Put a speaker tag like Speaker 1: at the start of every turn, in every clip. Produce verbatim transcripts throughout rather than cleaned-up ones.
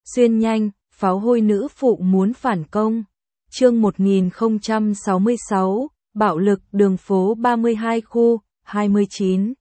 Speaker 1: Xuyên nhanh, pháo hôi nữ phụ muốn phản công. Chương một nghìn không trăm sáu mươi sáu, bạo lực đường phố ba mươi hai khu, hai mươi chín.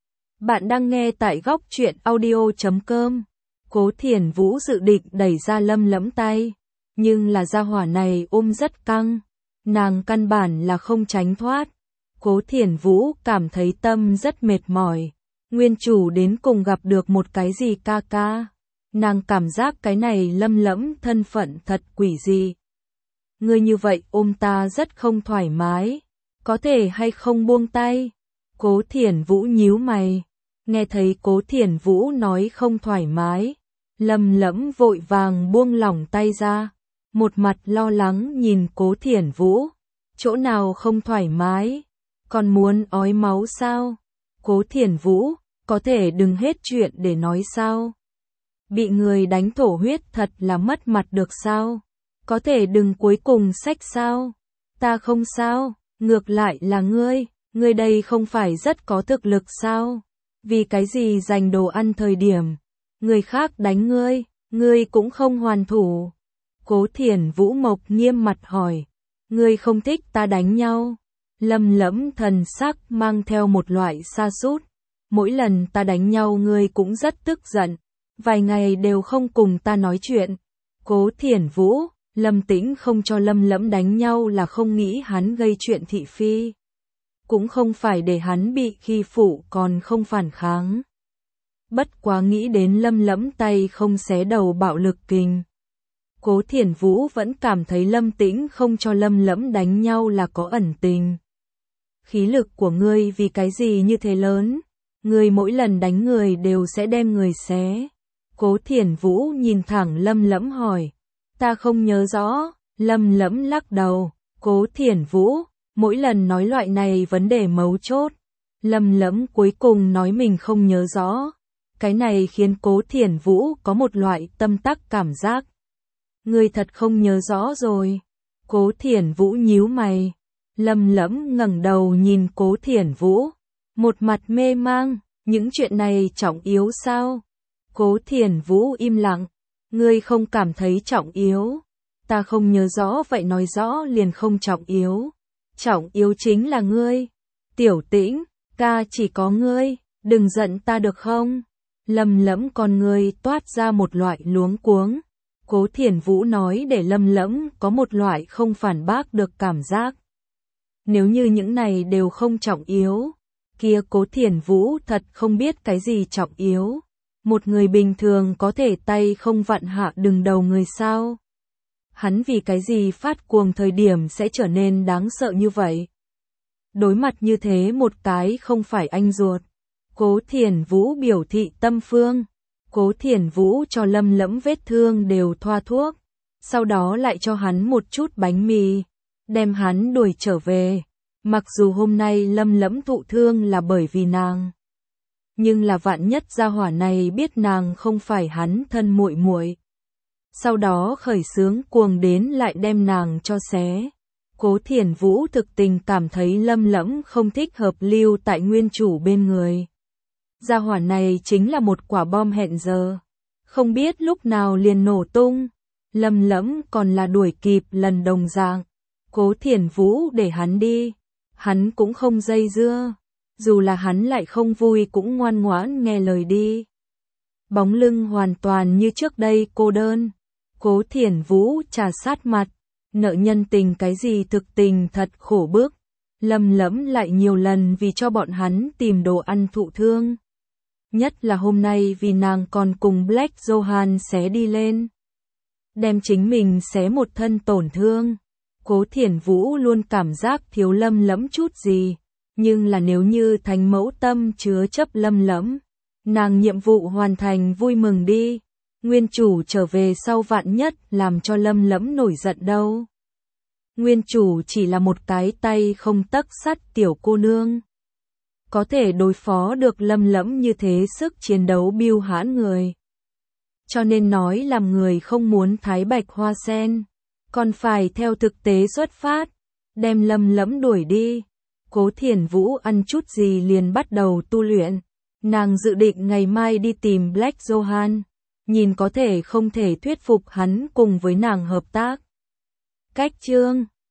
Speaker 1: Bạn đang nghe tại góc truyện audio chấm com. Cố Thiển Vũ dự định đẩy ra Lâm Lẫm tay, nhưng là gia hỏa này ôm rất căng, nàng căn bản là không tránh thoát. Cố Thiển Vũ cảm thấy tâm rất mệt mỏi, nguyên chủ đến cùng gặp được một cái gì ca ca. Nàng cảm giác cái này Lâm Lẫm thân phận thật quỷ dị. Ngươi như vậy ôm ta rất không thoải mái, có thể hay không buông tay? Cố Thiển Vũ nhíu mày, nghe thấy Cố Thiển Vũ nói không thoải mái, Lâm Lẫm vội vàng buông lỏng tay ra, một mặt lo lắng nhìn Cố Thiển Vũ, chỗ nào không thoải mái, còn muốn ói máu sao? Cố Thiển Vũ, có thể đừng hết chuyện để nói sao? Bị người đánh thổ huyết thật là mất mặt được sao? Có thể đừng cuối cùng xách sao? Ta không sao, ngược lại là ngươi, ngươi đây không phải rất có thực lực sao? Vì cái gì giành đồ ăn thời điểm người khác đánh ngươi, ngươi cũng không hoàn thủ? Cố Thiển Vũ mộc nghiêm mặt hỏi, ngươi không thích ta đánh nhau? Lâm Lẫm thần sắc mang theo một loại sa sút, mỗi lần ta đánh nhau ngươi cũng rất tức giận, vài ngày đều không cùng ta nói chuyện. Cố Thiển Vũ, Lâm Tĩnh không cho Lâm Lẫm đánh nhau là không nghĩ hắn gây chuyện thị phi, cũng không phải để hắn bị khi phụ còn không phản kháng. Bất quá nghĩ đến Lâm Lẫm tay không xé đầu bạo lực kình, Cố Thiển Vũ vẫn cảm thấy Lâm Tĩnh không cho Lâm Lẫm đánh nhau là có ẩn tình. Khí lực của ngươi vì cái gì như thế lớn? Ngươi mỗi lần đánh người đều sẽ đem người xé. Cố Thiển Vũ nhìn thẳng Lâm Lẫm hỏi, ta không nhớ rõ. Lâm Lẫm lắc đầu, Cố Thiển Vũ, mỗi lần nói loại này vấn đề mấu chốt, Lâm Lẫm cuối cùng nói mình không nhớ rõ. Cái này khiến Cố Thiển Vũ có một loại tâm tắc cảm giác. Ngươi thật không nhớ rõ rồi. Cố Thiển Vũ nhíu mày. Lâm Lẫm ngẩng đầu nhìn Cố Thiển Vũ, một mặt mê mang, những chuyện này trọng yếu sao? Cố Thiển Vũ im lặng, ngươi không cảm thấy trọng yếu? Ta không nhớ rõ vậy nói rõ liền không trọng yếu. Trọng yếu chính là ngươi. Tiểu Tĩnh, ca chỉ có ngươi, đừng giận ta được không? Lâm Lẫm con ngươi toát ra một loại luống cuống. Cố Thiển Vũ nói để Lâm Lẫm có một loại không phản bác được cảm giác. Nếu như những này đều không trọng yếu, kia Cố Thiển Vũ thật không biết cái gì trọng yếu. Một người bình thường có thể tay không vặn hạ đừng đầu người sao? Hắn vì cái gì phát cuồng thời điểm sẽ trở nên đáng sợ như vậy? Đối mặt như thế một cái không phải anh ruột. Cố Thiển Vũ biểu thị tâm phương. Cố Thiển Vũ cho Lâm Lẫm vết thương đều thoa thuốc, sau đó lại cho hắn một chút bánh mì, đem hắn đuổi trở về. Mặc dù hôm nay Lâm Lẫm thụ thương là bởi vì nàng, nhưng là vạn nhất gia hỏa này biết nàng không phải hắn thân muội muội, sau đó khởi xướng cuồng đến lại đem nàng cho xé. Cố Thiển Vũ thực tình cảm thấy Lâm Lẫm không thích hợp lưu tại nguyên chủ bên người. Gia hỏa này chính là một quả bom hẹn giờ, không biết lúc nào liền nổ tung. Lâm Lẫm còn là đuổi kịp lần đồng dạng. Cố Thiển Vũ để hắn đi, hắn cũng không dây dưa, dù là hắn lại không vui cũng ngoan ngoãn nghe lời đi. Bóng lưng hoàn toàn như trước đây cô đơn. Cố Thiển Vũ trà sát mặt, nợ nhân tình cái gì thực tình thật khổ bức. Lâm Lẫm lại nhiều lần vì cho bọn hắn tìm đồ ăn thụ thương. Nhất là hôm nay vì nàng còn cùng Black Johan xé đi lên, đem chính mình xé một thân tổn thương. Cố Thiển Vũ luôn cảm giác thiếu Lâm Lẫm chút gì, nhưng là nếu như thánh mẫu tâm chứa chấp Lâm Lẫm, nàng nhiệm vụ hoàn thành vui mừng đi. Nguyên chủ trở về sau vạn nhất làm cho Lâm Lẫm nổi giận đâu. Nguyên chủ chỉ là một cái tay không tấc sắt tiểu cô nương, có thể đối phó được Lâm Lẫm như thế sức chiến đấu biêu hãn người. Cho nên nói làm người không muốn thái bạch hoa sen, còn phải theo thực tế xuất phát, đem Lâm Lẫm đuổi đi. Cố Thiển Vũ ăn chút gì liền bắt đầu tu luyện, nàng dự định ngày mai đi tìm Black Johan, nhìn có thể không thể thuyết phục hắn cùng với nàng hợp tác. Cách chương